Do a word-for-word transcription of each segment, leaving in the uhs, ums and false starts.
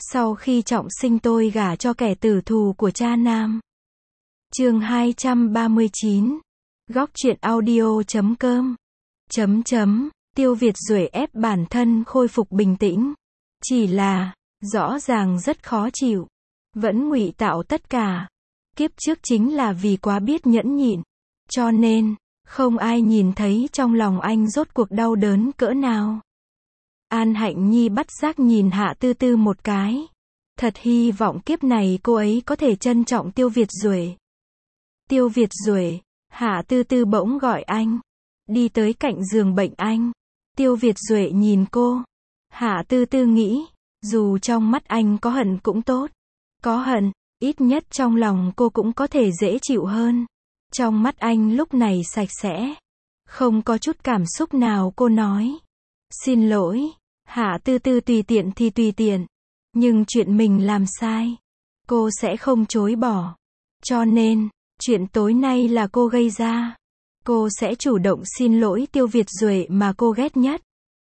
Sau khi trọng sinh tôi gả cho kẻ tử thù của cha nam. Chương hai trăm ba mươi chín. Góc truyện audio chấm com. Chấm chấm, Tiêu Việt Duệ ép bản thân khôi phục bình tĩnh. Chỉ là, rõ ràng rất khó chịu. Vẫn ngụy tạo tất cả. Kiếp trước chính là vì quá biết nhẫn nhịn. Cho nên, không ai nhìn thấy trong lòng anh rốt cuộc đau đớn cỡ nào. An Hạnh Nhi bắt giác nhìn Hạ Tư Tư một cái. Thật hy vọng kiếp này cô ấy có thể trân trọng Tiêu Việt Duệ. Tiêu Việt Duệ, Hạ Tư Tư bỗng gọi anh. Đi tới cạnh giường bệnh anh. Tiêu Việt Duệ nhìn cô. Hạ Tư Tư nghĩ, dù trong mắt anh có hận cũng tốt. Có hận, ít nhất trong lòng cô cũng có thể dễ chịu hơn. Trong mắt anh lúc này sạch sẽ. Không có chút cảm xúc nào. Cô nói. Xin lỗi. Hạ Tư Tư tùy tiện thì tùy tiện. Nhưng chuyện mình làm sai, cô sẽ không chối bỏ. Cho nên, chuyện tối nay là cô gây ra. Cô sẽ chủ động xin lỗi Tiêu Việt Duệ mà cô ghét nhất.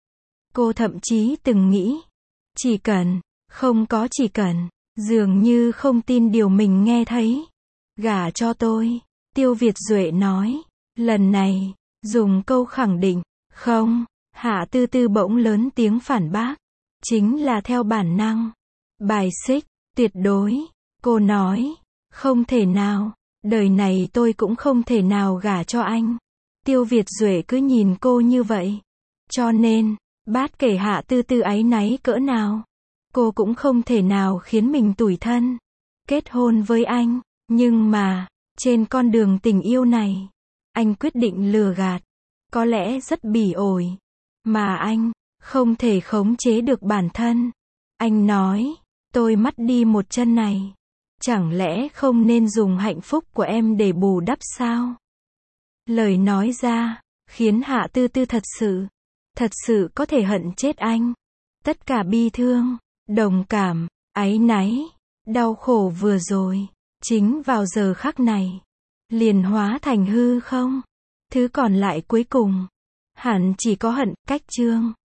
Cô thậm chí từng nghĩ, chỉ cần, không có chỉ cần, dường như không tin điều mình nghe thấy. Gả cho tôi, Tiêu Việt Duệ nói. Lần này, dùng câu khẳng định, không. Hạ Tư Tư bỗng lớn tiếng phản bác. Chính là theo bản năng. Bài xích, tuyệt đối. Cô nói, không thể nào. Đời này tôi cũng không thể nào gả cho anh. Tiêu Việt Duệ cứ nhìn cô như vậy. Cho nên, bát kể Hạ Tư Tư áy náy cỡ nào, cô cũng không thể nào khiến mình tủi thân. Kết hôn với anh. Nhưng mà, trên con đường tình yêu này, anh quyết định lừa gạt. Có lẽ rất bỉ ổi. Mà anh, không thể khống chế được bản thân. Anh nói, tôi mất đi một chân này. Chẳng lẽ không nên dùng hạnh phúc của em để bù đắp sao? Lời nói ra, khiến Hạ Tư Tư thật sự, thật sự có thể hận chết anh. Tất cả bi thương, đồng cảm, áy náy, đau khổ vừa rồi, chính vào giờ khắc này, liền hóa thành hư không. Thứ còn lại cuối cùng, hẳn chỉ có hận. Cách chương